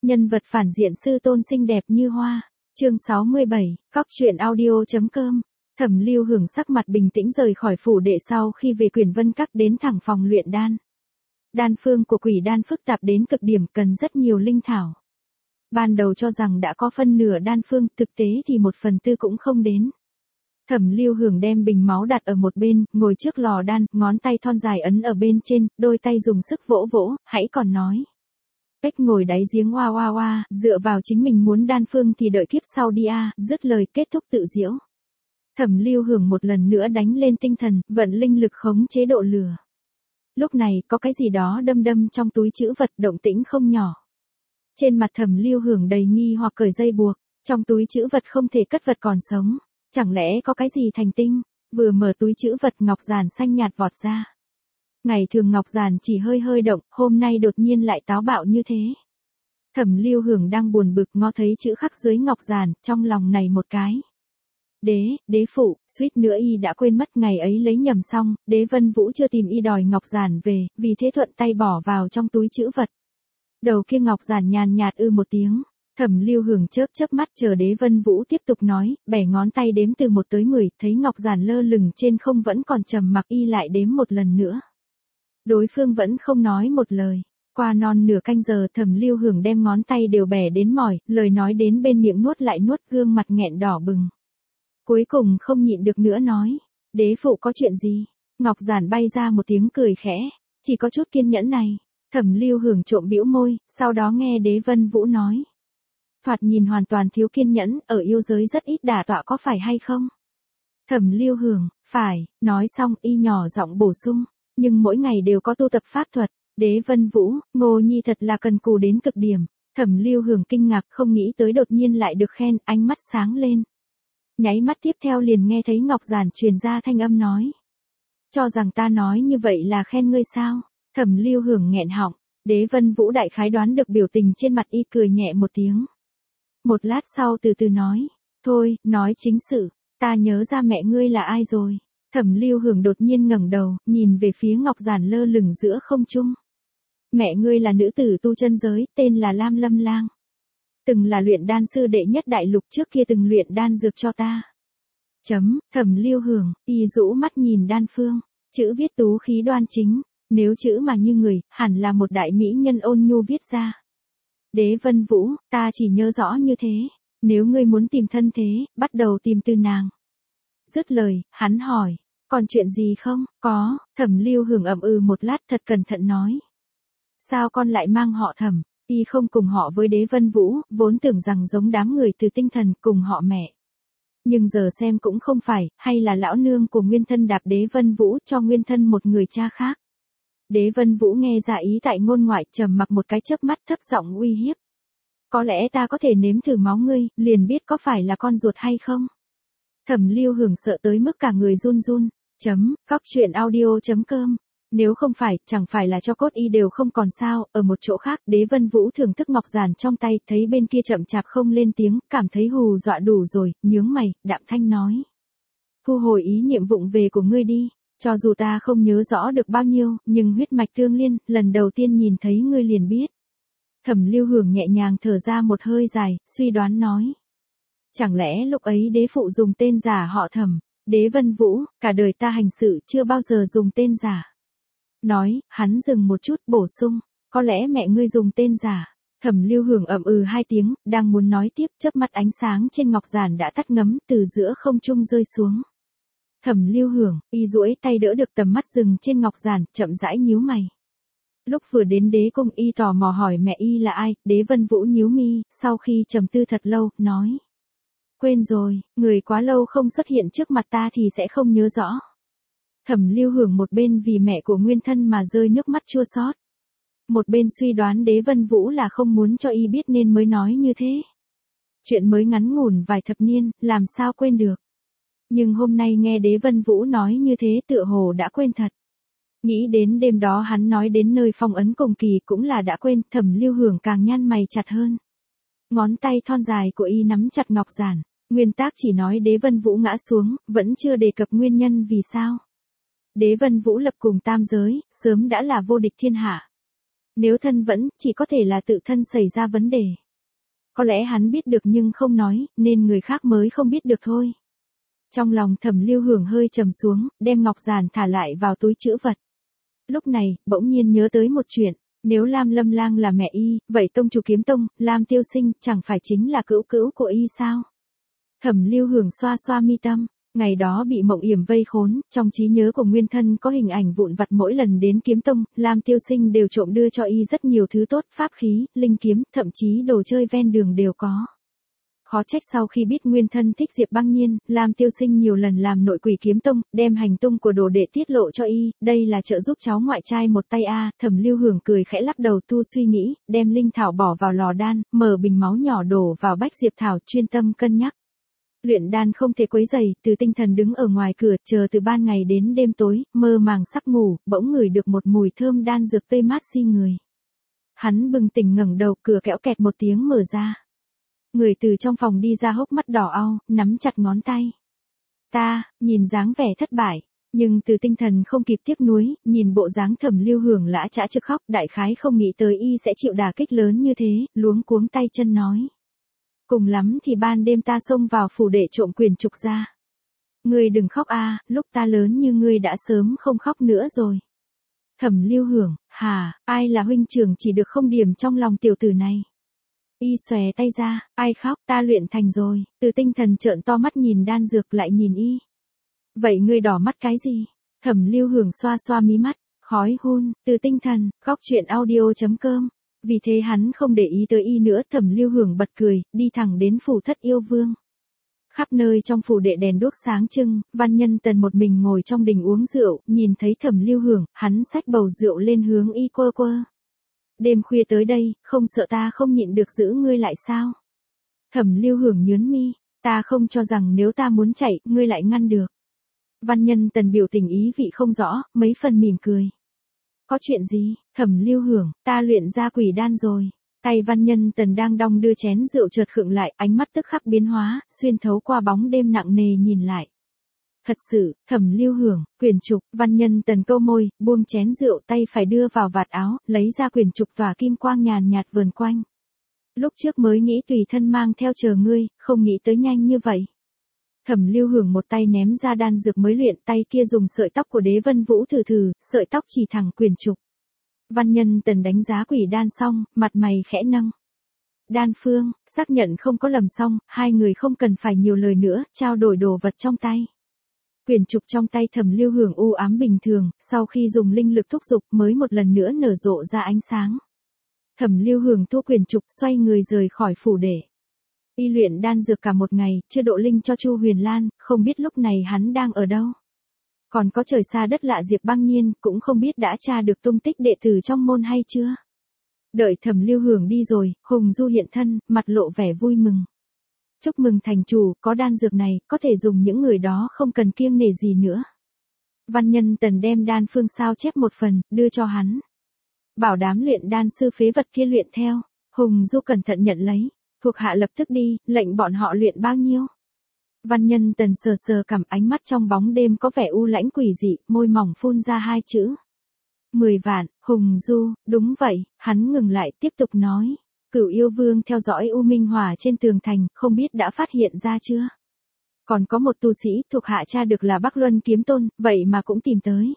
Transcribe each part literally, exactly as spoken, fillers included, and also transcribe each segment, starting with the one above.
Nhân vật phản diện sư tôn xinh đẹp như hoa. Chương sáu mươi bảy, cóc truyện audio.com. Thẩm Lưu Hưởng sắc mặt bình tĩnh rời khỏi phủ đệ sau khi về Quyền Vân Các đến thẳng phòng luyện đan. Đan phương của quỷ đan phức tạp đến cực điểm, cần rất nhiều linh thảo. Ban đầu cho rằng đã có phân nửa đan phương, thực tế thì một phần tư cũng không đến. Thẩm Lưu Hưởng đem bình máu đặt ở một bên, ngồi trước lò đan, ngón tay thon dài ấn ở bên trên, đôi tay dùng sức vỗ vỗ, hãy còn nói. Cách ngồi đáy giếng oa oa oa, dựa vào chính mình muốn đan phương thì đợi kiếp sau đi a, dứt lời kết thúc tự diễu. Thẩm Lưu Hưởng một lần nữa đánh lên tinh thần, vận linh lực khống chế độ lửa. Lúc này có cái gì đó đâm đâm trong túi trữ vật, động tĩnh không nhỏ. Trên mặt Thẩm Lưu Hưởng đầy nghi hoặc cởi dây buộc, trong túi trữ vật không thể cất vật còn sống. Chẳng lẽ có cái gì thành tinh? Vừa mở túi trữ vật, ngọc giản xanh nhạt vọt ra. Ngày thường ngọc giản chỉ hơi hơi động, hôm nay đột nhiên lại táo bạo như thế. Thẩm Lưu Hưởng đang buồn bực ngó thấy chữ khắc dưới ngọc giản, trong lòng này một cái. Đế, đế phụ, suýt nữa y đã quên mất ngày ấy lấy nhầm xong, Đế Vân Vũ chưa tìm y đòi ngọc giản về, vì thế thuận tay bỏ vào trong túi trữ vật. Đầu kia ngọc giản nhàn nhạt ư một tiếng. Thẩm Lưu Hưởng chớp chớp mắt chờ Đế Vân Vũ tiếp tục nói, bẻ ngón tay đếm từ một tới mười, thấy ngọc giản lơ lửng trên không vẫn còn trầm mặc, y lại đếm một lần nữa. Đối phương vẫn không nói một lời. Qua non nửa canh giờ Thẩm Lưu Hưởng đem ngón tay đều bẻ đến mỏi, lời nói đến bên miệng nuốt lại nuốt, gương mặt nghẹn đỏ bừng. Cuối cùng không nhịn được nữa nói, đế phụ có chuyện gì? Ngọc giản bay ra một tiếng cười khẽ, chỉ có chút kiên nhẫn này. Thẩm Lưu Hưởng trộm bĩu môi, sau đó nghe Đế Vân Vũ nói. Thoạt nhìn hoàn toàn thiếu kiên nhẫn, ở yêu giới rất ít đả tọa có phải hay không? Thẩm Lưu Hưởng, phải, nói xong y nhỏ giọng bổ sung, nhưng mỗi ngày đều có tu tập pháp thuật. Đế Vân Vũ, Ngô Nhi thật là cần cù đến cực điểm. Thẩm Lưu Hưởng kinh ngạc không nghĩ tới đột nhiên lại được khen, ánh mắt sáng lên. Nháy mắt tiếp theo liền nghe thấy ngọc giản truyền ra thanh âm nói. Cho rằng ta nói như vậy là khen ngươi sao? Thẩm Lưu Hưởng nghẹn họng, Đế Vân Vũ đại khái đoán được biểu tình trên mặt y, cười nhẹ một tiếng. Một lát sau từ từ nói, thôi, nói chính sự, ta nhớ ra mẹ ngươi là ai rồi. Thẩm Lưu Hưởng đột nhiên ngẩng đầu, nhìn về phía ngọc giản lơ lửng giữa không trung. Mẹ ngươi là nữ tử tu chân giới, tên là Lam Lâm Lang. Từng là luyện đan sư đệ nhất đại lục, trước kia từng luyện đan dược cho ta. Chấm, Thẩm Lưu Hưởng, y rũ mắt nhìn đan phương, chữ viết tú khí đoan chính, nếu chữ mà như người, hẳn là một đại mỹ nhân ôn nhu viết ra. Đế Vân Vũ, ta chỉ nhớ rõ như thế, nếu ngươi muốn tìm thân thế, bắt đầu tìm từ nàng. Dứt lời, hắn hỏi, còn chuyện gì không? Có, Thẩm Lưu Hưởng ậm ừ một lát thật cẩn thận nói. Sao con lại mang họ Thẩm? Y không cùng họ với Đế Vân Vũ, vốn tưởng rằng giống đám người từ tinh thần cùng họ mẹ. Nhưng giờ xem cũng không phải, hay là lão nương của nguyên thân đạp Đế Vân Vũ cho nguyên thân một người cha khác. Đế Vân Vũ nghe ra ý tại ngôn ngoại, trầm mặc một cái chớp mắt, thấp giọng uy hiếp. Có lẽ ta có thể nếm thử máu ngươi, liền biết có phải là con ruột hay không. Thẩm Lưu Hưởng sợ tới mức cả người run run. Chấm, cóc truyện audio.com. Nếu không phải, chẳng phải là cho cốt y đều không còn sao. Ở một chỗ khác, Đế Vân Vũ thưởng thức ngọc giản trong tay, thấy bên kia chậm chạp không lên tiếng, cảm thấy hù dọa đủ rồi, nhướng mày, đạm thanh nói. Thu hồi ý niệm vụng về của ngươi đi, cho dù ta không nhớ rõ được bao nhiêu, nhưng huyết mạch tương liên, lần đầu tiên nhìn thấy ngươi liền biết. Thẩm Lưu Hưởng nhẹ nhàng thở ra một hơi dài, suy đoán nói. Chẳng lẽ lúc ấy đế phụ dùng tên giả họ Thẩm? Đế Vân Vũ, cả đời ta hành sự chưa bao giờ dùng tên giả. Nói, hắn dừng một chút, bổ sung, có lẽ mẹ ngươi dùng tên giả. Thẩm Lưu Hưởng ậm ừ hai tiếng, đang muốn nói tiếp, chớp mắt ánh sáng trên ngọc giản đã tắt ngấm, từ giữa không trung rơi xuống. Thẩm Lưu Hưởng, y duỗi tay đỡ được tầm mắt dừng trên ngọc giản, chậm rãi nhíu mày. Lúc vừa đến đế cung y tò mò hỏi mẹ y là ai, Đế Vân Vũ nhíu mi, sau khi trầm tư thật lâu, nói. Quên rồi, người quá lâu không xuất hiện trước mặt ta thì sẽ không nhớ rõ. Thẩm Lưu Hưởng một bên vì mẹ của nguyên thân mà rơi nước mắt chua xót. Một bên suy đoán Đế Vân Vũ là không muốn cho y biết nên mới nói như thế. Chuyện mới ngắn ngủn vài thập niên, làm sao quên được. Nhưng hôm nay nghe Đế Vân Vũ nói như thế tựa hồ đã quên thật. Nghĩ đến đêm đó hắn nói đến nơi phong ấn cùng kỳ cũng là đã quên, Thẩm Lưu Hưởng càng nhăn mày chặt hơn. Ngón tay thon dài của y nắm chặt ngọc giản, nguyên tác chỉ nói Đế Vân Vũ ngã xuống, vẫn chưa đề cập nguyên nhân vì sao. Đế Vân Vũ lập cùng tam giới, sớm đã là vô địch thiên hạ. Nếu thân vẫn, chỉ có thể là tự thân xảy ra vấn đề. Có lẽ hắn biết được nhưng không nói, nên người khác mới không biết được thôi. Trong lòng Thẩm Lưu Hưởng hơi trầm xuống, đem ngọc giản thả lại vào túi trữ vật. Lúc này, bỗng nhiên nhớ tới một chuyện, nếu Lam Lâm Lang là mẹ y, vậy tông chủ kiếm tông, Lam Tiêu Sinh, chẳng phải chính là cữu cữu của y sao? Thẩm Lưu Hưởng xoa xoa mi tâm, ngày đó bị Mộng Yểm vây khốn, trong trí nhớ của nguyên thân có hình ảnh vụn vặt mỗi lần đến kiếm tông, Lam Tiêu Sinh đều trộm đưa cho y rất nhiều thứ tốt, pháp khí, linh kiếm, thậm chí đồ chơi ven đường đều có. Khó trách sau khi biết nguyên thân thích Diệp Băng Nhiên, Lam Tiêu Sinh nhiều lần làm nội quỷ kiếm tông, đem hành tung của đồ đệ tiết lộ cho y, đây là trợ giúp cháu ngoại trai một tay a. Thẩm Lưu Hưởng cười khẽ lắc đầu tu suy nghĩ, đem linh thảo bỏ vào lò đan, mở bình máu nhỏ đổ vào bách diệp thảo, chuyên tâm cân nhắc. Luyện đan không thể quấy rầy, Từ Tinh Thần đứng ở ngoài cửa, chờ từ ban ngày đến đêm tối, mơ màng sắp ngủ, bỗng ngửi được một mùi thơm đan dược tươi mát di người. Hắn bừng tỉnh ngẩng đầu, cửa kẽo kẹt một tiếng mở ra. Người từ trong phòng đi ra hốc mắt đỏ au, nắm chặt ngón tay. Ta, nhìn dáng vẻ thất bại, nhưng Từ Tinh Thần không kịp tiếc nuối, nhìn bộ dáng Thẩm Lưu Hưởng lã chã trực khóc, đại khái không nghĩ tới y sẽ chịu đả kích lớn như thế, luống cuống tay chân nói. Cùng lắm thì ban đêm ta xông vào phủ để trộm quyền trục ra. Ngươi đừng khóc a, lúc ta lớn như ngươi đã sớm không khóc nữa rồi. Thẩm Lưu Hưởng, hà, ai là huynh trưởng chỉ được không điểm trong lòng tiểu tử này. Y xòe tay ra, ai khóc, ta luyện thành rồi. Từ Tinh Thần trợn to mắt nhìn đan dược lại nhìn y. Vậy ngươi đỏ mắt cái gì? Thẩm Lưu Hưởng xoa xoa mí mắt, khói hun. Từ Tinh Thần, góc truyện audio chấm com. Vì thế hắn không để ý tới y nữa. Thẩm Lưu Hưởng bật cười, đi thẳng đến phủ thất yêu vương. Khắp nơi trong phủ đệ đèn đuốc sáng trưng, Văn Nhân Tần một mình ngồi trong đình uống rượu, nhìn thấy Thẩm Lưu Hưởng, hắn xách bầu rượu lên hướng y quơ quơ. Đêm khuya tới đây, không sợ ta không nhịn được giữ ngươi lại sao? Thẩm Lưu Hưởng nhướng mi, ta không cho rằng nếu ta muốn chạy, ngươi lại ngăn được. Văn Nhân Tần biểu tình ý vị không rõ, mấy phần mỉm cười. Có chuyện gì? Thẩm Lưu Hưởng, ta luyện ra quỷ đan rồi. Tay Văn Nhân Tần đang đong đưa chén rượu chợt khựng lại, ánh mắt tức khắc biến hóa, xuyên thấu qua bóng đêm nặng nề nhìn lại. Thật sự, Thẩm Lưu Hưởng, quyền trục, Văn Nhân Tần câu môi, buông chén rượu, tay phải đưa vào vạt áo, lấy ra quyền trục tỏa kim quang nhàn nhạt vờn quanh. Lúc trước mới nghĩ tùy thân mang theo chờ ngươi, không nghĩ tới nhanh như vậy. Thẩm Lưu Hưởng một tay ném ra đan dược mới luyện, tay kia dùng sợi tóc của Đế Vân Vũ thử thử, sợi tóc chỉ thẳng quyền trục. Văn Nhân Tần đánh giá quỷ đan xong, mặt mày khẽ nâng. Đan phương, xác nhận không có lầm xong, hai người không cần phải nhiều lời nữa, trao đổi đồ vật trong tay. Quyền trục trong tay Thẩm Lưu Hưởng u ám bình thường, sau khi dùng linh lực thúc dục mới một lần nữa nở rộ ra ánh sáng. Thẩm Lưu Hưởng thu quyền trục xoay người rời khỏi phủ để. Y luyện đan dược cả một ngày, chưa độ linh cho Chu Huyền Lan, không biết lúc này hắn đang ở đâu. Còn có trời xa đất lạ Diệp Băng Nhiên, cũng không biết đã tra được tung tích đệ tử trong môn hay chưa. Đợi Thẩm Lưu Hưởng đi rồi, Hùng Du hiện thân, mặt lộ vẻ vui mừng. Chúc mừng thành chủ, có đan dược này, có thể dùng những người đó không cần kiêng nể gì nữa. Văn Nhân Tần đem đan phương sao chép một phần, đưa cho hắn. Bảo đám luyện đan sư phế vật kia luyện theo. Hùng Du cẩn thận nhận lấy, thuộc hạ lập tức đi, lệnh bọn họ luyện bao nhiêu. Văn Nhân Tần sờ sờ cằm, ánh mắt trong bóng đêm có vẻ u lãnh quỷ dị, môi mỏng phun ra hai chữ. Mười vạn. Hùng Du, đúng vậy, hắn ngừng lại tiếp tục nói. Cửu yêu vương theo dõi U Minh Hỏa trên tường thành, không biết đã phát hiện ra chưa? Còn có một tu sĩ thuộc hạ tra được là Bắc Luân Kiếm Tôn, vậy mà cũng tìm tới.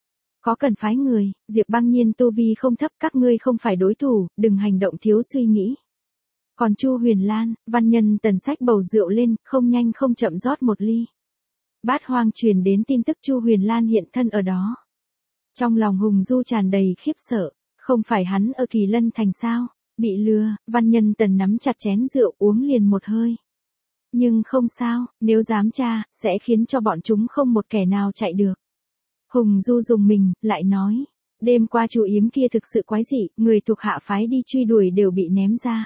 Có cần phái người, Diệp Băng Nhiên tu vi không thấp, các ngươi không phải đối thủ, đừng hành động thiếu suy nghĩ. Còn Chu Huyền Lan, Văn Nhân Tần xách bầu rượu lên, không nhanh không chậm rót một ly. Bát Hoang truyền đến tin tức Chu Huyền Lan hiện thân ở đó. Trong lòng Hùng Du tràn đầy khiếp sợ, không phải hắn ở Kỳ Lân Thành sao? Bị lừa, Văn Nhân Tần nắm chặt chén rượu uống liền một hơi. Nhưng không sao, nếu dám tra, sẽ khiến cho bọn chúng không một kẻ nào chạy được. Hùng Du dùng mình, lại nói. Đêm qua Chu Yếm kia thực sự quái dị, người thuộc hạ phái đi truy đuổi đều bị ném ra.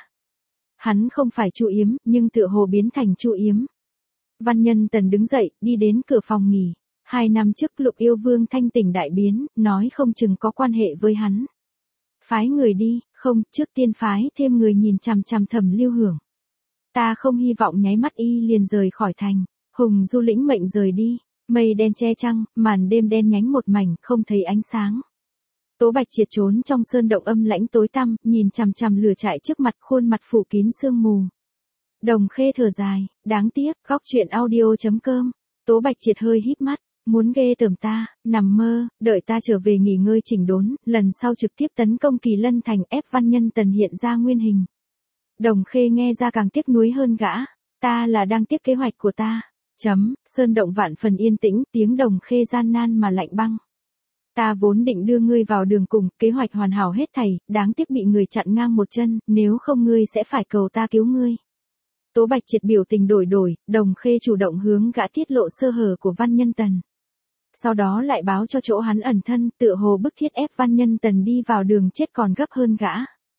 Hắn không phải Chu Yếm, nhưng tựa hồ biến thành Chu Yếm. Văn Nhân Tần đứng dậy, đi đến cửa phòng nghỉ. Hai năm trước Lục Yêu Vương thanh tỉnh đại biến, nói không chừng có quan hệ với hắn. Phái người đi, không, trước tiên phái thêm người nhìn chằm chằm Thẩm Lưu Hưởng. Ta không hy vọng nháy mắt y liền rời khỏi thành. Hùng Du lĩnh mệnh rời đi, mây đen che trăng, màn đêm đen nhánh một mảnh, không thấy ánh sáng. Tố Bạch Triệt trốn trong sơn động âm lãnh tối tăm, nhìn chằm chằm lửa trại trước mặt, khuôn mặt phủ kín sương mù. Đồng Khê thở dài, đáng tiếc, góc truyện audio.com. Tố Bạch Triệt hơi híp mắt, muốn ghê tởm ta, nằm mơ, đợi ta trở về nghỉ ngơi chỉnh đốn, lần sau trực tiếp tấn công Kỳ Lân Thành, ép Văn Nhân Tần hiện ra nguyên hình. Đồng Khê nghe ra càng tiếc nuối hơn gã, ta là đang tiếc kế hoạch của ta. Chấm, sơn động vạn phần yên tĩnh, tiếng Đồng Khê gian nan mà lạnh băng. Ta vốn định đưa ngươi vào đường cùng, kế hoạch hoàn hảo hết thảy, đáng tiếc bị người chặn ngang một chân, nếu không ngươi sẽ phải cầu ta cứu ngươi. Tố Bạch Triệt biểu tình đổi đổi, Đồng Khê chủ động hướng gã tiết lộ sơ hở của Văn Nhân Tần. Sau đó lại báo cho chỗ hắn ẩn thân, tựa hồ bức thiết ép Văn Nhân Tần đi vào đường chết còn gấp hơn gã.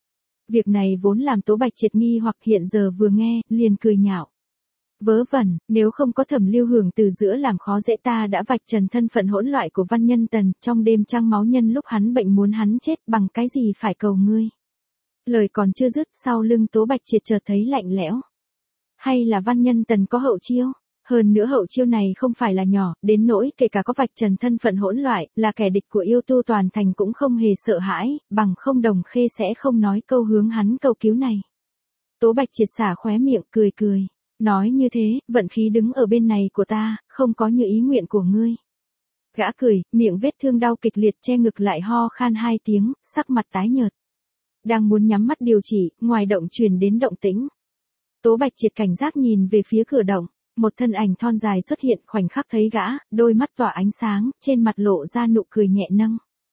Việc này vốn làm Tố Bạch Triệt nghi hoặc, hiện giờ vừa nghe, liền cười nhạo. Vớ vẩn, nếu không có Thẩm Lưu Hưởng từ giữa làm khó dễ ta đã vạch trần thân phận hỗn loạn của Văn Nhân Tần, trong đêm trăng máu nhân lúc hắn bệnh muốn hắn chết, bằng cái gì phải cầu ngươi. Lời còn chưa dứt, sau lưng Tố Bạch Triệt chợt thấy lạnh lẽo. Hay là Văn Nhân Tần có hậu chiêu? Hơn nữa hậu chiêu này không phải là nhỏ, đến nỗi kể cả có vạch trần thân phận hỗn loạn, là kẻ địch của yêu tu toàn thành cũng không hề sợ hãi, bằng không Đồng Khê sẽ không nói câu hướng hắn cầu cứu này. Tố Bạch Triệt xả khóe miệng, cười cười. Nói như thế, vận khí đứng ở bên này của ta, không có như ý nguyện của ngươi. Gã cười, miệng vết thương đau kịch liệt che ngực lại ho khan hai tiếng, sắc mặt tái nhợt. Đang muốn nhắm mắt điều trị, ngoài động truyền đến động tĩnh. Tố Bạch Triệt cảnh giác nhìn về phía cửa động, một thân ảnh thon dài xuất hiện, khoảnh khắc thấy gã, đôi mắt tỏa ánh sáng, trên mặt lộ ra nụ cười nhẹ nâng.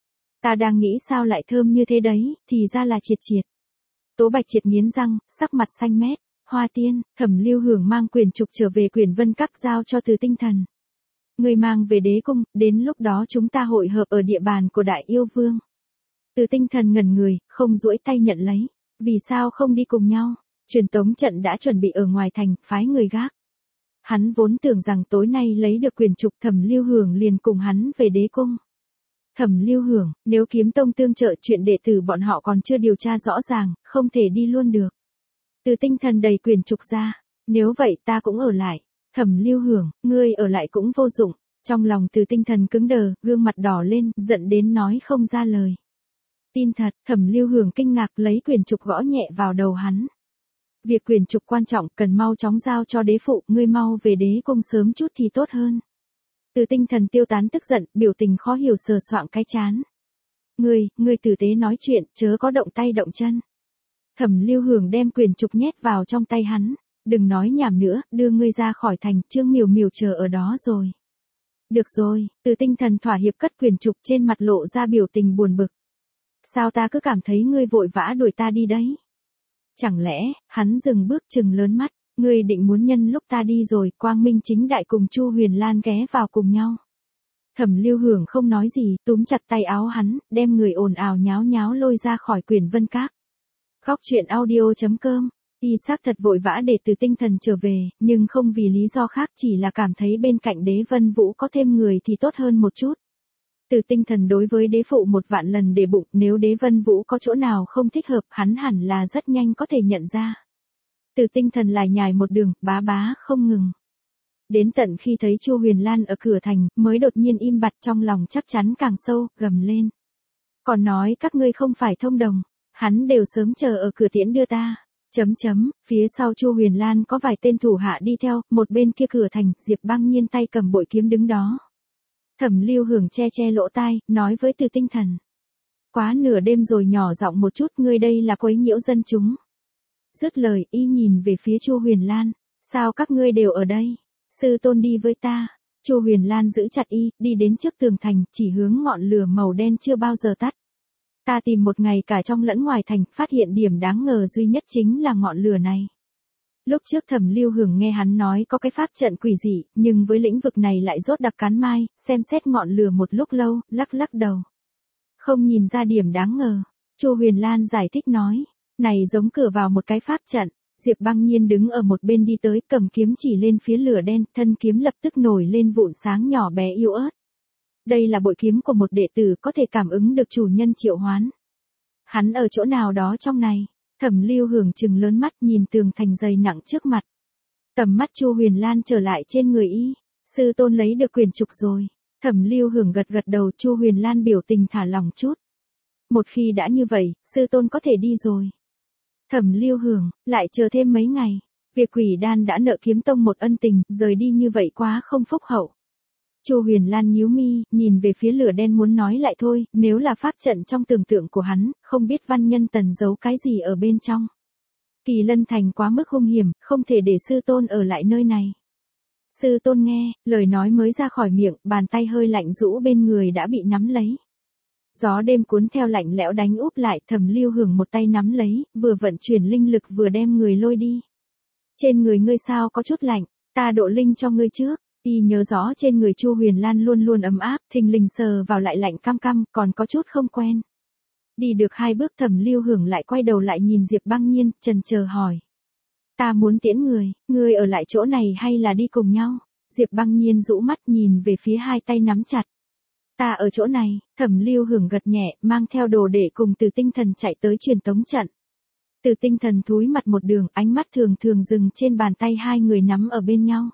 Ta đang nghĩ sao lại thơm như thế đấy, thì ra là Triệt Triệt. Tố Bạch Triệt nghiến răng, sắc mặt xanh mét. Hoa Tiên, Thẩm Lưu Hưởng mang quyền trục trở về Quyển Vân Các giao cho Từ Tinh Thần. Người mang về đế cung, đến lúc đó chúng ta hội hợp ở địa bàn của Đại Yêu Vương. Từ Tinh Thần ngẩn người, không duỗi tay nhận lấy. Vì sao không đi cùng nhau? Truyền tống trận đã chuẩn bị ở ngoài thành, phái người gác. Hắn vốn tưởng rằng tối nay lấy được quyền trục, Thẩm Lưu Hưởng liền cùng hắn về đế cung. Thẩm Lưu Hưởng, nếu Kiếm Tông tương trợ chuyện đệ tử bọn họ còn chưa điều tra rõ ràng, không thể đi luôn được. Từ Tinh Thần đầy quyền trục ra, nếu vậy ta cũng ở lại. Thẩm Lưu Hưởng, ngươi ở lại cũng vô dụng. Trong lòng Từ Tinh Thần cứng đờ, gương mặt đỏ lên, giận đến nói không ra lời. Tin thật, Thẩm Lưu Hưởng kinh ngạc lấy quyền trục gõ nhẹ vào đầu hắn. Việc quyền trục quan trọng, cần mau chóng giao cho đế phụ, ngươi mau về đế cung sớm chút thì tốt hơn. Từ Tinh Thần tiêu tán tức giận, biểu tình khó hiểu sờ soạng cái chán. Ngươi, ngươi tử tế nói chuyện, chớ có động tay động chân. Thẩm Lưu Hưởng đem quyền trục nhét vào trong tay hắn, đừng nói nhảm nữa, đưa ngươi ra khỏi thành, Trương Miểu Miểu chờ ở đó rồi. Được rồi, Từ Tinh Thần thỏa hiệp cất quyền trục, trên mặt lộ ra biểu tình buồn bực. Sao ta cứ cảm thấy ngươi vội vã đuổi ta đi đấy? Chẳng lẽ, hắn dừng bước chừng lớn mắt, ngươi định muốn nhân lúc ta đi rồi, quang minh chính đại cùng Chu Huyền Lan ghé vào cùng nhau. Thẩm Lưu Hưởng không nói gì, túm chặt tay áo hắn, đem người ồn ào nháo nháo lôi ra khỏi Quyển Vân Các. Góc truyện audio.com, y xác thật vội vã để Từ Tinh Thần trở về, nhưng không vì lý do khác, chỉ là cảm thấy bên cạnh Đế Vân Vũ có thêm người thì tốt hơn một chút. Từ Tinh Thần đối với đế phụ một vạn lần để bụng, nếu Đế Vân Vũ có chỗ nào không thích hợp, hắn hẳn là rất nhanh có thể nhận ra. Từ Tinh Thần lại nhài một đường, bá bá không ngừng. Đến tận khi thấy Chu Huyền Lan ở cửa thành, mới đột nhiên im bặt, trong lòng chắc chắn càng sâu, gầm lên. Còn nói các ngươi không phải thông đồng. Hắn đều sớm chờ ở cửa tiễn đưa ta. Chấm chấm, phía sau Chu Huyền Lan có vài tên thủ hạ đi theo, một bên kia cửa thành, Diệp Băng Nhiên tay cầm bội kiếm đứng đó. Thẩm Lưu Hưởng che che lỗ tai, nói với Từ Tinh Thần. Quá nửa đêm rồi, nhỏ giọng một chút, ngươi đây là quấy nhiễu dân chúng. Dứt lời, y nhìn về phía Chu Huyền Lan. Sao các ngươi đều ở đây? Sư tôn đi với ta. Chu Huyền Lan giữ chặt y, đi đến trước tường thành, chỉ hướng ngọn lửa màu đen chưa bao giờ tắt. Ta tìm một ngày cả trong lẫn ngoài thành, phát hiện điểm đáng ngờ duy nhất chính là ngọn lửa này. Lúc trước Thẩm Lưu Hưởng nghe hắn nói có cái pháp trận quỷ dị, nhưng với lĩnh vực này lại rốt đặc cán mai, xem xét ngọn lửa một lúc lâu, lắc lắc đầu. Không nhìn ra điểm đáng ngờ. Chu Huyền Lan giải thích nói, này giống cửa vào một cái pháp trận. Diệp Băng Nhiên đứng ở một bên đi tới, cầm kiếm chỉ lên phía lửa đen, thân kiếm lập tức nổi lên vụn sáng nhỏ bé yếu ớt. Đây là bội kiếm của một đệ tử có thể cảm ứng được chủ nhân triệu hoán. Hắn ở chỗ nào đó trong này. Thẩm Lưu Hưởng trừng lớn mắt nhìn tường thành dày nặng trước mặt. Tầm mắt Chu Huyền Lan trở lại trên người y. Sư tôn lấy được quyền trục rồi. Thẩm Lưu Hưởng gật gật đầu, Chu Huyền Lan biểu tình thả lỏng chút. một khi đã như vậy, sư tôn có thể đi rồi. Thẩm Lưu Hưởng, lại chờ thêm mấy ngày. Việc Quỷ Đan đã nợ Kiếm Tông một ân tình, rời đi như vậy quá không phúc hậu. Chu Huyền Lan nhíu mi, nhìn về phía lửa đen muốn nói lại thôi, nếu là pháp trận trong tưởng tượng của hắn, không biết Văn Nhân Tần giấu cái gì ở bên trong. Kỳ Lân Thành quá mức hung hiểm, không thể để sư tôn ở lại nơi này. Sư tôn nghe, lời nói mới ra khỏi miệng, bàn tay hơi lạnh rũ bên người đã bị nắm lấy. Gió đêm cuốn theo lạnh lẽo đánh úp lại, Thẩm Lưu Hưởng một tay nắm lấy, vừa vận chuyển linh lực vừa đem người lôi đi. Trên người ngươi sao có chút lạnh, ta độ linh cho ngươi trước. Y nhớ rõ trên người Chu Huyền Lan luôn luôn ấm áp, thình lình sờ vào lại lạnh cam cam, còn có chút không quen. Đi được hai bước Thẩm Lưu Hưởng lại quay đầu lại nhìn Diệp Băng Nhiên, chần chờ hỏi. Ta muốn tiễn người, người ở lại chỗ này hay là đi cùng nhau? Diệp Băng Nhiên rũ mắt nhìn về phía hai tay nắm chặt. Ta ở chỗ này, Thẩm Lưu Hưởng gật nhẹ, mang theo đồ để cùng Từ Tinh Thần chạy tới truyền tống trận. Từ Tinh Thần thúi mặt một đường, ánh mắt thường thường dừng trên bàn tay hai người nắm ở bên nhau.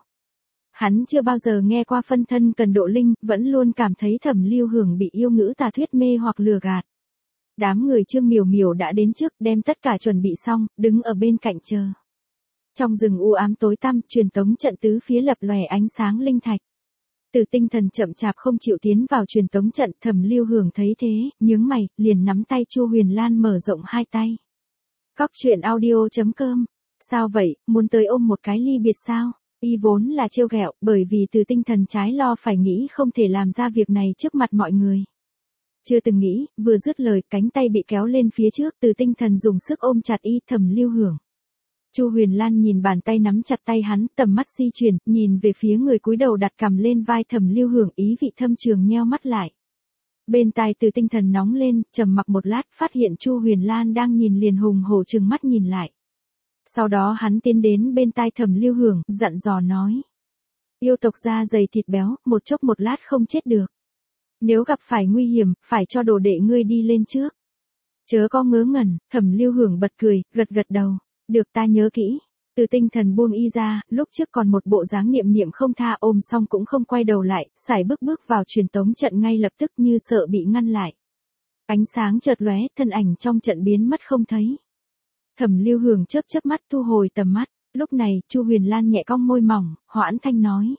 Hắn chưa bao giờ nghe qua phân thân cần độ linh, vẫn luôn cảm thấy Thẩm Lưu Hưởng bị yêu ngữ tà thuyết mê hoặc lừa gạt. Đám người Trương Miểu Miểu đã đến trước, đem tất cả chuẩn bị xong, đứng ở bên cạnh chờ. Trong rừng u ám tối tăm, truyền tống trận tứ phía lập lòe ánh sáng linh thạch. Từ Tinh Thần chậm chạp không chịu tiến vào truyền tống trận, Thẩm Lưu Hưởng thấy thế, nhướng mày, liền nắm tay Chu Huyền Lan mở rộng hai tay. Cóc truyện audio chấm com. Sao vậy, muốn tới ôm một cái ly biệt sao? Y vốn là trêu ghẹo, bởi vì Từ Tinh Thần trái lo phải nghĩ không thể làm ra việc này trước mặt mọi người. Chưa từng nghĩ, vừa dứt lời, cánh tay bị kéo lên phía trước, Từ Tinh Thần dùng sức ôm chặt y. Thẩm Lưu Hưởng. Chu Huyền Lan nhìn bàn tay nắm chặt tay hắn, tầm mắt di chuyển, nhìn về phía người cúi đầu đặt cằm lên vai Thẩm Lưu Hưởng, ý vị thâm trường nheo mắt lại. Bên tai Từ Tinh Thần nóng lên, trầm mặc một lát, phát hiện Chu Huyền Lan đang nhìn liền hùng hổ trừng mắt nhìn lại. Sau đó hắn tiến đến bên tai Thẩm Lưu Hưởng, dặn dò nói. Yêu tộc da dày thịt béo, một chốc một lát không chết được. Nếu gặp phải nguy hiểm, phải cho đồ đệ ngươi đi lên trước. Chớ có ngớ ngẩn, Thẩm Lưu Hưởng bật cười, gật gật đầu. Được, ta nhớ kỹ. Từ Tinh Thần buông y ra, lúc trước còn một bộ dáng niệm niệm không tha, ôm xong cũng không quay đầu lại, sải bước bước vào truyền tống trận ngay lập tức như sợ bị ngăn lại. Ánh sáng chợt lóe, thân ảnh trong trận biến mất không thấy. Thẩm Lưu Hưởng chớp chớp mắt thu hồi tầm mắt, lúc này, Chu Huyền Lan nhẹ cong môi mỏng, hoãn thanh nói.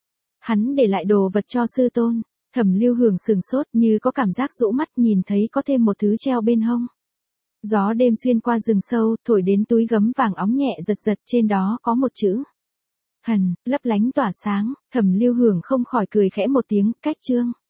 Hắn để lại đồ vật cho sư tôn. Thẩm Lưu Hưởng sừng sốt, như có cảm giác rũ mắt, nhìn thấy có thêm một thứ treo bên hông. Gió đêm xuyên qua rừng sâu, thổi đến túi gấm vàng óng nhẹ giật giật, trên đó có một chữ. Hần, lấp lánh tỏa sáng. Thẩm Lưu Hưởng không khỏi cười khẽ một tiếng, cách chương.